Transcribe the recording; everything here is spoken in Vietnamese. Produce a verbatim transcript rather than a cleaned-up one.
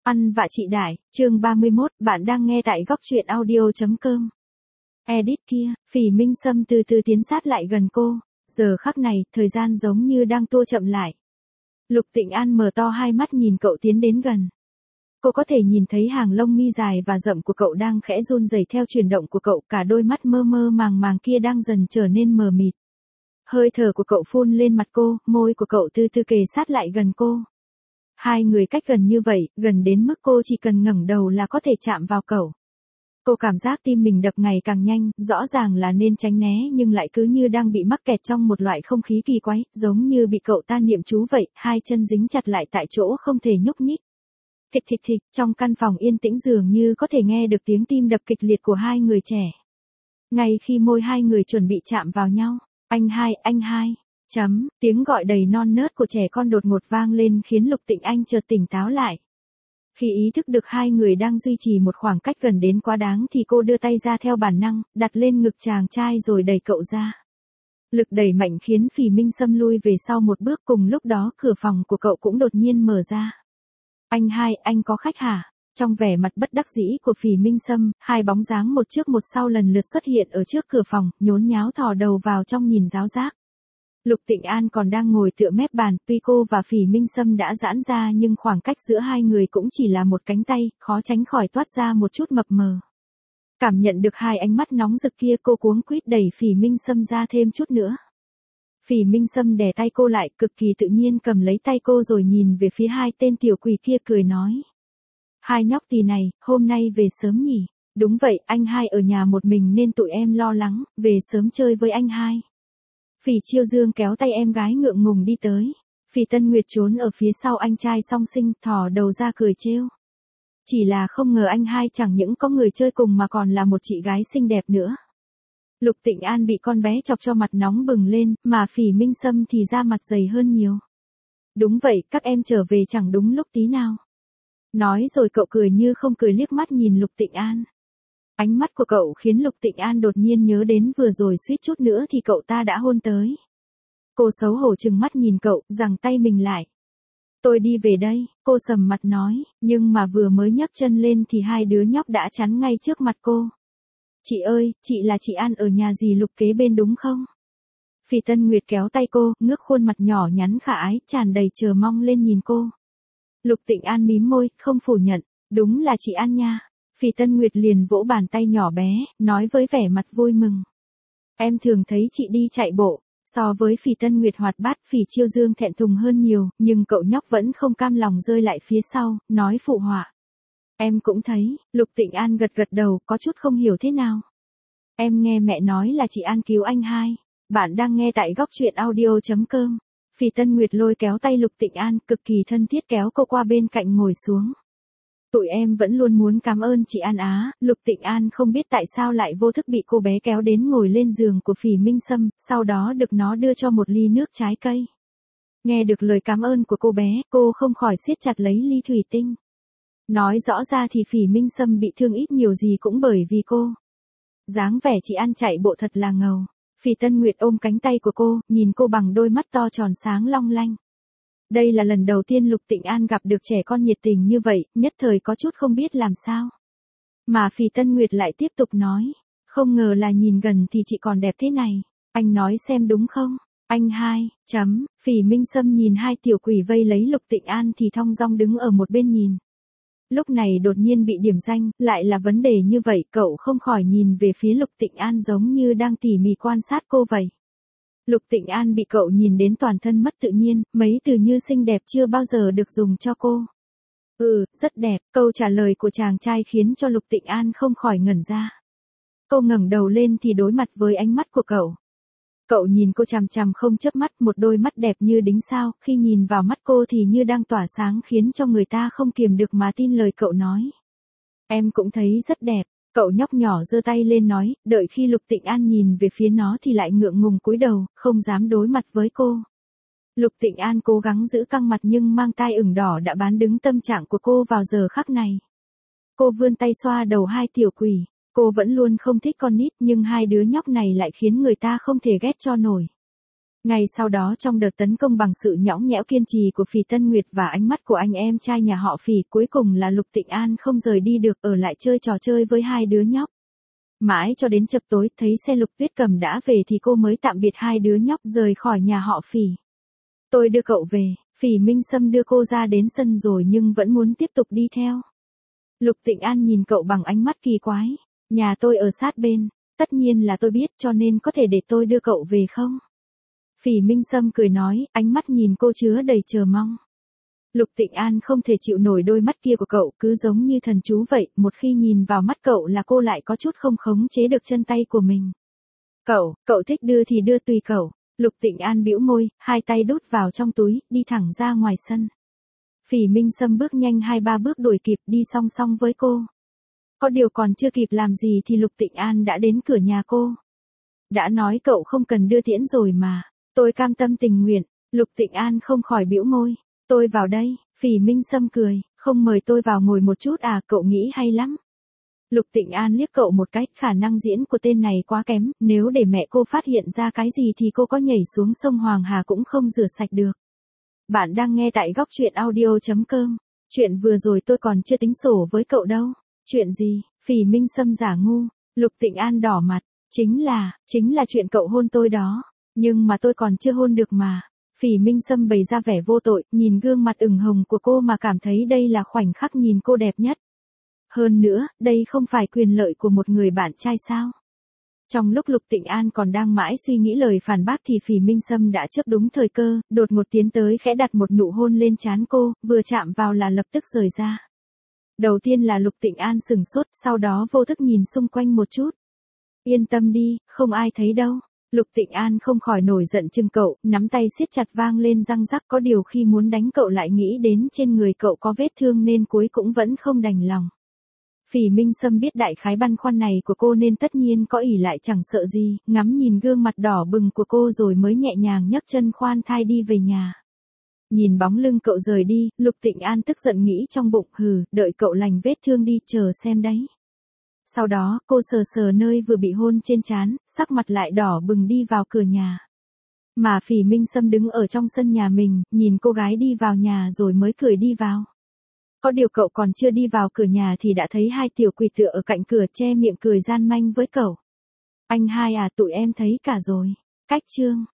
Ăn vạ chị Đại, chương ba mươi mốt, bạn đang nghe tại góc truyện audio.com. Edit kia, Phỉ Minh Sâm từ từ tiến sát lại gần cô, giờ khắc này, thời gian giống như đang tua chậm lại. Lục Tịnh An mở to hai mắt nhìn cậu tiến đến gần. Cô có thể nhìn thấy hàng lông mi dài và rậm của cậu đang khẽ run rẩy theo chuyển động của cậu, cả đôi mắt mơ mơ màng màng kia đang dần trở nên mờ mịt. Hơi thở của cậu phun lên mặt cô, môi của cậu từ từ kề sát lại gần cô. Hai người cách gần như vậy, gần đến mức cô chỉ cần ngẩng đầu là có thể chạm vào cậu. Cô cảm giác tim mình đập ngày càng nhanh, rõ ràng là nên tránh né nhưng lại cứ như đang bị mắc kẹt trong một loại không khí kỳ quái, giống như bị cậu ta niệm chú vậy, hai chân dính chặt lại tại chỗ không thể nhúc nhích. Thịch thịch thịch, trong căn phòng yên tĩnh dường như có thể nghe được tiếng tim đập kịch liệt của hai người trẻ. Ngay khi môi hai người chuẩn bị chạm vào nhau, anh hai, anh hai. Chấm, tiếng gọi đầy non nớt của trẻ con đột ngột vang lên khiến Lục Tịnh Anh chợt tỉnh táo lại. Khi ý thức được hai người đang duy trì một khoảng cách gần đến quá đáng thì cô đưa tay ra theo bản năng, đặt lên ngực chàng trai rồi đẩy cậu ra. Lực đẩy mạnh khiến Phỉ Minh Sâm lui về sau một bước, cùng lúc đó cửa phòng của cậu cũng đột nhiên mở ra. Anh hai, anh có khách hả? Trong vẻ mặt bất đắc dĩ của Phỉ Minh Sâm, hai bóng dáng một trước một sau lần lượt xuất hiện ở trước cửa phòng, nhốn nháo thò đầu vào trong nhìn giáo giác. Lục Tịnh An còn đang ngồi tựa mép bàn, tuy cô và Phỉ Minh Sâm đã giãn ra nhưng khoảng cách giữa hai người cũng chỉ là một cánh tay, khó tránh khỏi toát ra một chút mập mờ. Cảm nhận được hai ánh mắt nóng rực kia, cô cuống quýt đẩy Phỉ Minh Sâm ra thêm chút nữa. Phỉ Minh Sâm đè tay cô lại, cực kỳ tự nhiên cầm lấy tay cô rồi nhìn về phía hai tên tiểu quỷ kia cười nói. Hai nhóc tỳ này, hôm nay về sớm nhỉ? Đúng vậy, anh hai ở nhà một mình nên tụi em lo lắng, về sớm chơi với anh hai. Phỉ Chiêu Dương kéo tay em gái ngượng ngùng đi tới. Phỉ Tân Nguyệt trốn ở phía sau anh trai song sinh, thò đầu ra cười trêu. Chỉ là không ngờ anh hai chẳng những có người chơi cùng mà còn là một chị gái xinh đẹp nữa. Lục Tịnh An bị con bé chọc cho mặt nóng bừng lên, mà Phỉ Minh Sâm thì da mặt dày hơn nhiều. Đúng vậy, các em trở về chẳng đúng lúc tí nào. Nói rồi cậu cười như không cười liếc mắt nhìn Lục Tịnh An. Ánh mắt của cậu khiến Lục Tịnh An đột nhiên nhớ đến vừa rồi suýt chút nữa thì cậu ta đã hôn tới. Cô xấu hổ trừng mắt nhìn cậu, giằng tay mình lại. Tôi đi về đây, cô sầm mặt nói, nhưng mà vừa mới nhấc chân lên thì hai đứa nhóc đã chắn ngay trước mặt cô. Chị ơi, chị là chị An ở nhà dì Lục kế bên đúng không? Phỉ Tân Nguyệt kéo tay cô, ngước khuôn mặt nhỏ nhắn khả ái, tràn đầy chờ mong lên nhìn cô. Lục Tịnh An mím môi, không phủ nhận, đúng là chị An nha. Phỉ Tân Nguyệt liền vỗ bàn tay nhỏ bé, nói với vẻ mặt vui mừng. Em thường thấy chị đi chạy bộ. So với Phỉ Tân Nguyệt hoạt bát, Phỉ Chiêu Dương thẹn thùng hơn nhiều, nhưng cậu nhóc vẫn không cam lòng rơi lại phía sau, nói phụ họa. Em cũng thấy, Lục Tịnh An gật gật đầu, có chút không hiểu thế nào. Em nghe mẹ nói là chị An cứu anh hai. Bạn đang nghe tại góc truyện audio.com. Phỉ Tân Nguyệt lôi kéo tay Lục Tịnh An, cực kỳ thân thiết kéo cô qua bên cạnh ngồi xuống. Tụi em vẫn luôn muốn cảm ơn chị An á. Lục Tịnh An không biết tại sao lại vô thức bị cô bé kéo đến ngồi lên giường của Phỉ Minh Sâm, sau đó được nó đưa cho một ly nước trái cây. Nghe được lời cảm ơn của cô bé, cô không khỏi siết chặt lấy ly thủy tinh. Nói rõ ra thì Phỉ Minh Sâm bị thương ít nhiều gì cũng bởi vì cô. Dáng vẻ chị An chạy bộ thật là ngầu. Phỉ Tân Nguyệt ôm cánh tay của cô, nhìn cô bằng đôi mắt to tròn sáng long lanh. Đây là lần đầu tiên Lục Tịnh An gặp được trẻ con nhiệt tình như vậy, nhất thời có chút không biết làm sao. Mà Phỉ Tân Nguyệt lại tiếp tục nói, không ngờ là nhìn gần thì chị còn đẹp thế này, anh nói xem đúng không? Anh hai, chấm, Phỉ Minh Sâm nhìn hai tiểu quỷ vây lấy Lục Tịnh An thì thong dong đứng ở một bên nhìn. Lúc này đột nhiên bị điểm danh, lại là vấn đề như vậy, cậu không khỏi nhìn về phía Lục Tịnh An giống như đang tỉ mỉ quan sát cô vậy. Lục Tịnh An bị cậu nhìn đến toàn thân mất tự nhiên, mấy từ như xinh đẹp chưa bao giờ được dùng cho cô. Ừ, rất đẹp, câu trả lời của chàng trai khiến cho Lục Tịnh An không khỏi ngẩn ra. Cô ngẩng đầu lên thì đối mặt với ánh mắt của cậu. Cậu nhìn cô chằm chằm không chớp mắt, một đôi mắt đẹp như đính sao, khi nhìn vào mắt cô thì như đang tỏa sáng khiến cho người ta không kiềm được mà tin lời cậu nói. Em cũng thấy rất đẹp. Cậu nhóc nhỏ giơ tay lên nói, đợi khi Lục Tịnh An nhìn về phía nó thì lại ngượng ngùng cúi đầu, không dám đối mặt với cô. Lục Tịnh An cố gắng giữ căng mặt nhưng mang tai ửng đỏ đã bán đứng tâm trạng của cô vào giờ khắc này. Cô vươn tay xoa đầu hai tiểu quỷ, cô vẫn luôn không thích con nít nhưng hai đứa nhóc này lại khiến người ta không thể ghét cho nổi. Ngay sau đó trong đợt tấn công bằng sự nhõng nhẽo kiên trì của Phỉ Tân Nguyệt và ánh mắt của anh em trai nhà họ Phỉ, cuối cùng là Lục Tịnh An không rời đi được, ở lại chơi trò chơi với hai đứa nhóc. Mãi cho đến chập tối thấy xe Lục Tuyết Cầm đã về thì cô mới tạm biệt hai đứa nhóc rời khỏi nhà họ Phỉ. Tôi đưa cậu về, Phỉ Minh Sâm đưa cô ra đến sân rồi nhưng vẫn muốn tiếp tục đi theo. Lục Tịnh An nhìn cậu bằng ánh mắt kỳ quái. Nhà tôi ở sát bên, tất nhiên là tôi biết, cho nên có thể để tôi đưa cậu về không? Phỉ Minh Sâm cười nói, ánh mắt nhìn cô chứa đầy chờ mong. Lục Tịnh An không thể chịu nổi đôi mắt kia của cậu, cứ giống như thần chú vậy, một khi nhìn vào mắt cậu là cô lại có chút không khống chế được chân tay của mình. Cậu, cậu thích đưa thì đưa tùy cậu. Lục Tịnh An bĩu môi, hai tay đút vào trong túi, đi thẳng ra ngoài sân. Phỉ Minh Sâm bước nhanh hai ba bước đuổi kịp, đi song song với cô. Có điều còn chưa kịp làm gì thì Lục Tịnh An đã đến cửa nhà cô. Đã nói cậu không cần đưa tiễn rồi mà. Tôi cam tâm tình nguyện. Lục Tịnh An không khỏi bĩu môi. Tôi vào đây. Phỉ Minh Sâm cười, không mời tôi vào ngồi một chút à, cậu nghĩ hay lắm. Lục Tịnh An liếc cậu một cái, khả năng diễn của tên này quá kém, nếu để mẹ cô phát hiện ra cái gì thì cô có nhảy xuống sông Hoàng Hà cũng không rửa sạch được. Bạn đang nghe tại góc truyện audio chấm com. Chuyện vừa rồi tôi còn chưa tính sổ với cậu đâu. Chuyện gì? Phỉ Minh Sâm giả ngu. Lục Tịnh An đỏ mặt. Chính là, chính là chuyện cậu hôn tôi đó. Nhưng mà tôi còn chưa hôn được mà. Phỉ Minh Sâm bày ra vẻ vô tội, nhìn gương mặt ửng hồng của cô mà cảm thấy đây là khoảnh khắc nhìn cô đẹp nhất. Hơn nữa, đây không phải quyền lợi của một người bạn trai sao? Trong lúc Lục Tịnh An còn đang mãi suy nghĩ lời phản bác thì Phỉ Minh Sâm đã chớp đúng thời cơ, đột ngột tiến tới khẽ đặt một nụ hôn lên trán cô, vừa chạm vào là lập tức rời ra. Đầu tiên là Lục Tịnh An sừng sốt, sau đó vô thức nhìn xung quanh một chút. Yên tâm đi, không ai thấy đâu. Lục Tịnh An không khỏi nổi giận chừng cậu, nắm tay siết chặt vang lên răng rắc, có điều khi muốn đánh cậu lại nghĩ đến trên người cậu có vết thương nên cuối cũng vẫn không đành lòng. Phỉ Minh Sâm biết đại khái băn khoăn này của cô nên tất nhiên có ỷ lại chẳng sợ gì, ngắm nhìn gương mặt đỏ bừng của cô rồi mới nhẹ nhàng nhấc chân khoan thai đi về nhà. Nhìn bóng lưng cậu rời đi, Lục Tịnh An tức giận nghĩ trong bụng, hừ, đợi cậu lành vết thương đi, chờ xem đấy. Sau đó, cô sờ sờ nơi vừa bị hôn trên trán, sắc mặt lại đỏ bừng đi vào cửa nhà. Mà Phỉ Minh Sâm đứng ở trong sân nhà mình, nhìn cô gái đi vào nhà rồi mới cười đi vào. Có điều cậu còn chưa đi vào cửa nhà thì đã thấy hai tiểu quỷ tựa ở cạnh cửa che miệng cười gian manh với cậu. Anh hai à, tụi em thấy cả rồi. Cách chương.